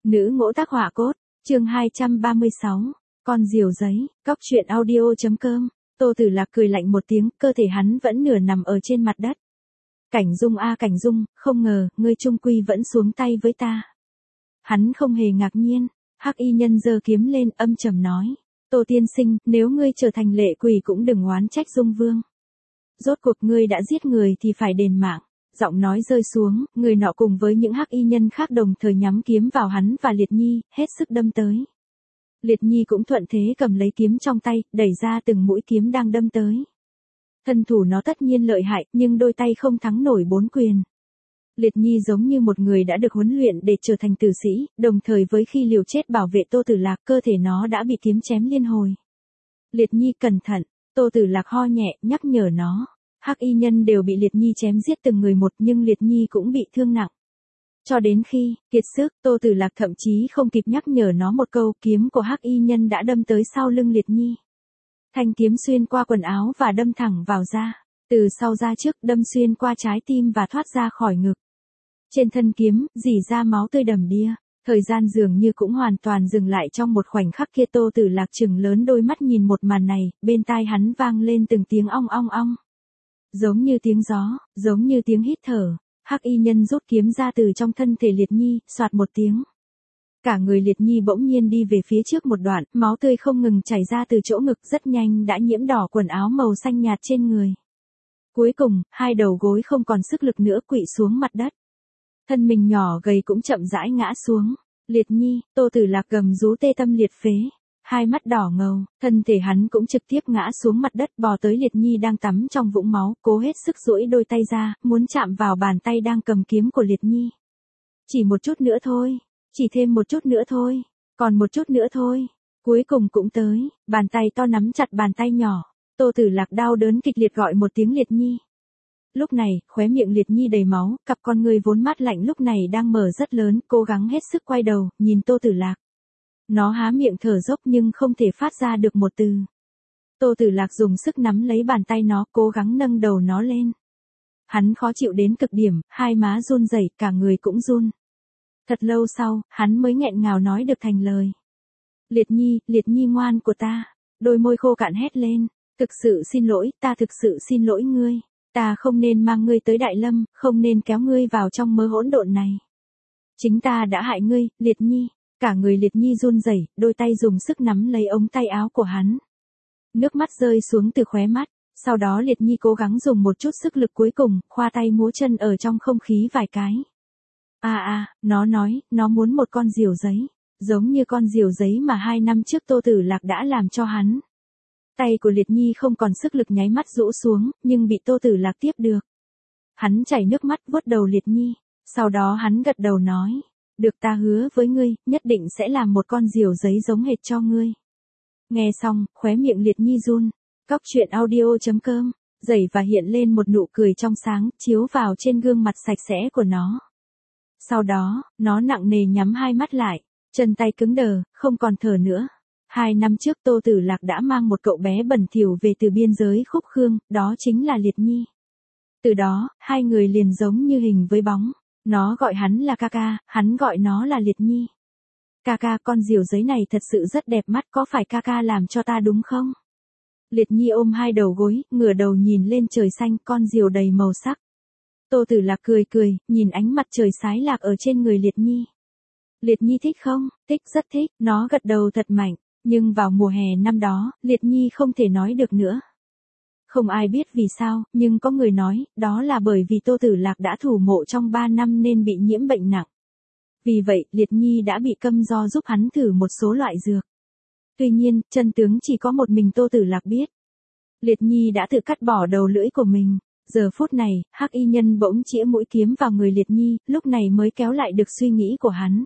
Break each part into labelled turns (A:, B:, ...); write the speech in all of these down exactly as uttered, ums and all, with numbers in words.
A: Nữ ngỗ tác họa cốt, chương hai trăm ba mươi sáu, con diều giấy, cóc truyện audio.com, Tô Tử Lạc cười lạnh một tiếng, cơ thể hắn vẫn nửa nằm ở trên mặt đất. Cảnh Dung a Cảnh Dung, không ngờ, ngươi trung quy vẫn xuống tay với ta. Hắn không hề ngạc nhiên, hắc y nhân giơ kiếm lên âm trầm nói. Tô tiên sinh, nếu ngươi trở thành lệ quỷ cũng đừng oán trách Dung Vương. Rốt cuộc ngươi đã giết người thì phải đền mạng. Giọng nói rơi xuống, người nọ cùng với những hắc y nhân khác đồng thời nhắm kiếm vào hắn và Liệt Nhi, hết sức đâm tới. Liệt Nhi cũng thuận thế cầm lấy kiếm trong tay, đẩy ra từng mũi kiếm đang đâm tới. Thân thủ nó tất nhiên lợi hại, nhưng đôi tay không thắng nổi bốn quyền. Liệt Nhi giống như một người đã được huấn luyện để trở thành tử sĩ, đồng thời với khi liều chết bảo vệ Tô Tử Lạc, cơ thể nó đã bị kiếm chém liên hồi. Liệt Nhi cẩn thận, Tô Tử Lạc ho nhẹ, nhắc nhở nó. Hắc y nhân đều bị Liệt Nhi chém giết từng người một, nhưng Liệt Nhi cũng bị thương nặng. Cho đến khi kiệt sức, Tô Tử Lạc thậm chí không kịp nhắc nhở nó một câu, kiếm của hắc y nhân đã đâm tới sau lưng Liệt Nhi. Thanh kiếm xuyên qua quần áo và đâm thẳng vào da, từ sau da trước đâm xuyên qua trái tim và thoát ra khỏi ngực. Trên thân kiếm, rỉ ra máu tươi đầm đìa. Thời gian dường như cũng hoàn toàn dừng lại trong một khoảnh khắc kia. Tô Tử Lạc trừng lớn đôi mắt nhìn một màn này, bên tai hắn vang lên từng tiếng ong ong ong. Giống như tiếng gió, giống như tiếng hít thở, hắc y nhân rút kiếm ra từ trong thân thể Liệt Nhi, soạt một tiếng. Cả người Liệt Nhi bỗng nhiên đi về phía trước một đoạn, máu tươi không ngừng chảy ra từ chỗ ngực, rất nhanh đã nhiễm đỏ quần áo màu xanh nhạt trên người. Cuối cùng, hai đầu gối không còn sức lực nữa, quỵ xuống mặt đất. Thân mình nhỏ gầy cũng chậm rãi ngã xuống. Liệt Nhi, Tô Tử Lạc gầm rú tê tâm liệt phế. Hai mắt đỏ ngầu, thân thể hắn cũng trực tiếp ngã xuống mặt đất, bò tới Liệt Nhi đang tắm trong vũng máu, cố hết sức duỗi đôi tay ra, muốn chạm vào bàn tay đang cầm kiếm của Liệt Nhi. Chỉ một chút nữa thôi, chỉ thêm một chút nữa thôi, còn một chút nữa thôi. Cuối cùng cũng tới, bàn tay to nắm chặt bàn tay nhỏ. Tô Tử Lạc đau đớn kịch liệt gọi một tiếng Liệt Nhi. Lúc này, khóe miệng Liệt Nhi đầy máu, cặp con ngươi vốn mát lạnh lúc này đang mở rất lớn, cố gắng hết sức quay đầu, nhìn Tô Tử Lạc. Nó há miệng thở dốc nhưng không thể phát ra được một từ. Tô Tử Lạc dùng sức nắm lấy bàn tay nó, cố gắng nâng đầu nó lên. Hắn khó chịu đến cực điểm, hai má run rẩy, cả người cũng run. Thật lâu sau, hắn mới nghẹn ngào nói được thành lời. Liệt Nhi, Liệt Nhi ngoan của ta. Đôi môi khô cạn hét lên. Thực sự xin lỗi, ta thực sự xin lỗi ngươi. Ta không nên mang ngươi tới Đại Lâm, không nên kéo ngươi vào trong mớ hỗn độn này. Chính ta đã hại ngươi, Liệt Nhi. Cả người Liệt Nhi run rẩy, đôi tay dùng sức nắm lấy ống tay áo của hắn. Nước mắt rơi xuống từ khóe mắt, sau đó Liệt Nhi cố gắng dùng một chút sức lực cuối cùng, khoa tay múa chân ở trong không khí vài cái. À à, nó nói, nó muốn một con diều giấy, giống như con diều giấy mà hai năm trước Tô Tử Lạc đã làm cho hắn. Tay của Liệt Nhi không còn sức lực nháy mắt rũ xuống, nhưng bị Tô Tử Lạc tiếp được. Hắn chảy nước mắt vuốt đầu Liệt Nhi, sau đó hắn gật đầu nói. Được, ta hứa với ngươi, nhất định sẽ làm một con diều giấy giống hệt cho ngươi. Nghe xong, khóe miệng Liệt Nhi run. Cóc truyện audio.com, dày và hiện lên một nụ cười trong sáng, chiếu vào trên gương mặt sạch sẽ của nó. Sau đó, nó nặng nề nhắm hai mắt lại, chân tay cứng đờ, không còn thở nữa. Hai năm trước Tô Tử Lạc đã mang một cậu bé bẩn thỉu về từ biên giới Khúc Khương, đó chính là Liệt Nhi. Từ đó, hai người liền giống như hình với bóng. Nó gọi hắn là ca ca, hắn gọi nó là Liệt Nhi. Ca ca, con diều giấy này thật sự rất đẹp mắt, có phải ca ca làm cho ta đúng không? Liệt Nhi ôm hai đầu gối, ngửa đầu nhìn lên trời xanh, con diều đầy màu sắc. Tô Tử Lạc cười cười, nhìn ánh mặt trời xái lạc ở trên người Liệt Nhi. Liệt Nhi thích không? Thích, rất thích, nó gật đầu thật mạnh, nhưng vào mùa hè năm đó, Liệt Nhi không thể nói được nữa. Không ai biết vì sao, nhưng có người nói, đó là bởi vì Tô Tử Lạc đã thủ mộ trong ba năm nên bị nhiễm bệnh nặng. Vì vậy, Liệt Nhi đã bị câm do giúp hắn thử một số loại dược. Tuy nhiên, chân tướng chỉ có một mình Tô Tử Lạc biết. Liệt Nhi đã tự cắt bỏ đầu lưỡi của mình. Giờ phút này, hắc y nhân bỗng chĩa mũi kiếm vào người Liệt Nhi, lúc này mới kéo lại được suy nghĩ của hắn.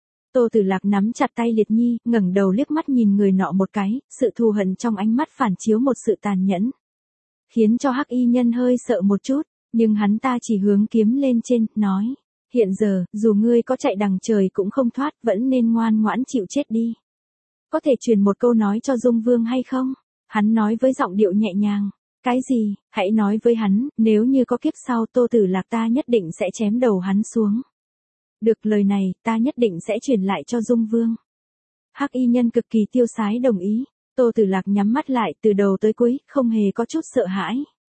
A: Tô Tử Lạc nắm chặt tay Liệt Nhi, ngẩng đầu liếc mắt nhìn người nọ một cái, sự thù hận trong ánh mắt phản chiếu một sự tàn nhẫn. Khiến cho hắc y nhân hơi sợ một chút, nhưng hắn ta chỉ hướng kiếm lên trên, nói. Hiện giờ, dù ngươi có chạy đằng trời cũng không thoát, vẫn nên ngoan ngoãn chịu chết đi. Có thể truyền một câu nói cho Dung Vương hay không? Hắn nói với giọng điệu nhẹ nhàng. Cái gì? Hãy nói với hắn, nếu như có kiếp sau Tô Tử Lạc ta nhất định sẽ chém đầu hắn xuống. Được, lời này, ta nhất định sẽ truyền lại cho Dung Vương. Hắc y nhân cực kỳ tiêu sái đồng ý. Tô Tử Lạc nhắm mắt lại từ đầu tới cuối, không hề có chút sợ hãi.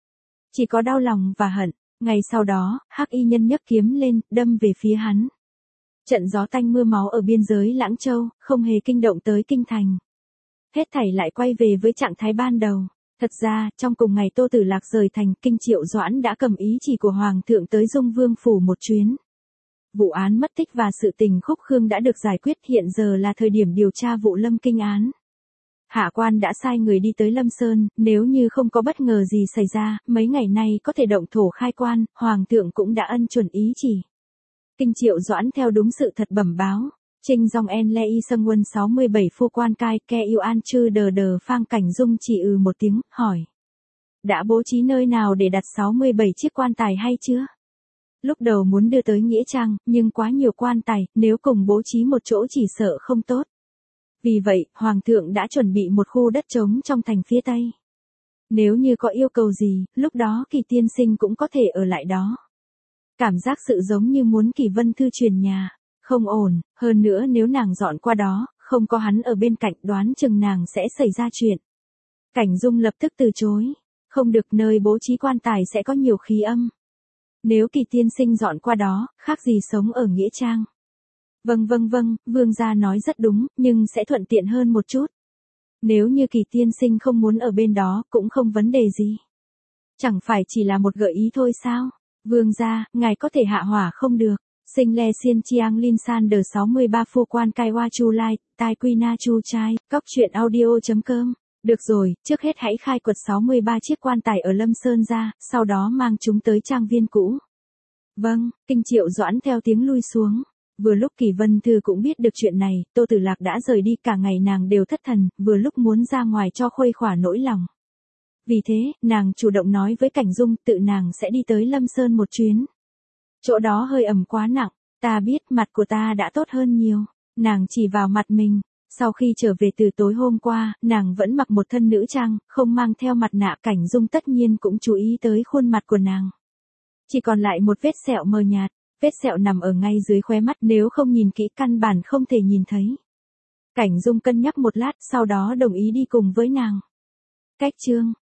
A: Chỉ có đau lòng và hận. Ngày sau đó, Hắc y nhân nhấc kiếm lên, đâm về phía hắn. Trận gió tanh mưa máu ở biên giới Lãng Châu, không hề kinh động tới kinh thành. Hết thảy lại quay về với trạng thái ban đầu. Thật ra, trong cùng ngày Tô Tử Lạc rời thành, Kinh Triệu Doãn đã cầm ý chỉ của Hoàng thượng tới Dung Vương phủ một chuyến. Vụ án mất tích và sự tình Khúc Khương đã được giải quyết, hiện giờ là thời điểm điều tra vụ Lâm Kinh án. Hạ quan đã sai người đi tới Lâm Sơn, nếu như không có bất ngờ gì xảy ra, mấy ngày nay có thể động thổ khai quan, Hoàng thượng cũng đã ân chuẩn ý chỉ. Kinh Triệu Doãn theo đúng sự thật bẩm báo. Trinh dòng en le y sâng quân sáu mươi bảy phu quan cai ke yêu an chư đờ đờ Phang Cảnh Dung chỉ ừ một tiếng, hỏi. Đã bố trí nơi nào để đặt sáu mươi bảy chiếc quan tài hay chưa? Lúc đầu muốn đưa tới Nghĩa Trang, nhưng quá nhiều quan tài, nếu cùng bố trí một chỗ chỉ sợ không tốt. Vì vậy, Hoàng thượng đã chuẩn bị một khu đất trống trong thành phía Tây. Nếu như có yêu cầu gì, lúc đó Kỳ tiên sinh cũng có thể ở lại đó. Cảm giác sự giống như muốn Kỳ Vân Thư truyền nhà. Không ổn, hơn nữa nếu nàng dọn qua đó, không có hắn ở bên cạnh, đoán chừng nàng sẽ xảy ra chuyện. Cảnh Dung lập tức từ chối. Không được, nơi bố trí quan tài sẽ có nhiều khí âm. Nếu Kỳ tiên sinh dọn qua đó, khác gì sống ở Nghĩa Trang. Vâng vâng vâng, vương gia nói rất đúng, nhưng sẽ thuận tiện hơn một chút. Nếu như Kỳ tiên sinh không muốn ở bên đó, cũng không vấn đề gì. Chẳng phải chỉ là một gợi ý thôi sao? Vương gia, ngài có thể hạ hỏa không được. Sinh le xiên chiang linh san đờ sáu mươi ba phu quan cai wa chu lai, tai quy na chu trai, cóc truyện audio.com. Được rồi, trước hết hãy khai quật sáu mươi ba chiếc quan tài ở Lâm Sơn ra, sau đó mang chúng tới trang viên cũ. Vâng, Kinh Triệu Doãn theo tiếng lui xuống. Vừa lúc Kỳ Vân Thư cũng biết được chuyện này, Tô Tử Lạc đã rời đi, cả ngày nàng đều thất thần, vừa lúc muốn ra ngoài cho khuây khỏa nỗi lòng. Vì thế, nàng chủ động nói với Cảnh Dung, tự nàng sẽ đi tới Lâm Sơn một chuyến. Chỗ đó hơi ẩm quá nặng, ta biết mặt của ta đã tốt hơn nhiều. Nàng chỉ vào mặt mình. Sau khi trở về từ tối hôm qua, nàng vẫn mặc một thân nữ trang, không mang theo mặt nạ. Cảnh Dung tất nhiên cũng chú ý tới khuôn mặt của nàng. Chỉ còn lại một vết sẹo mờ nhạt, vết sẹo nằm ở ngay dưới khóe mắt, nếu không nhìn kỹ căn bản không thể nhìn thấy. Cảnh Dung cân nhắc một lát, sau đó đồng ý đi cùng với nàng. Cách chương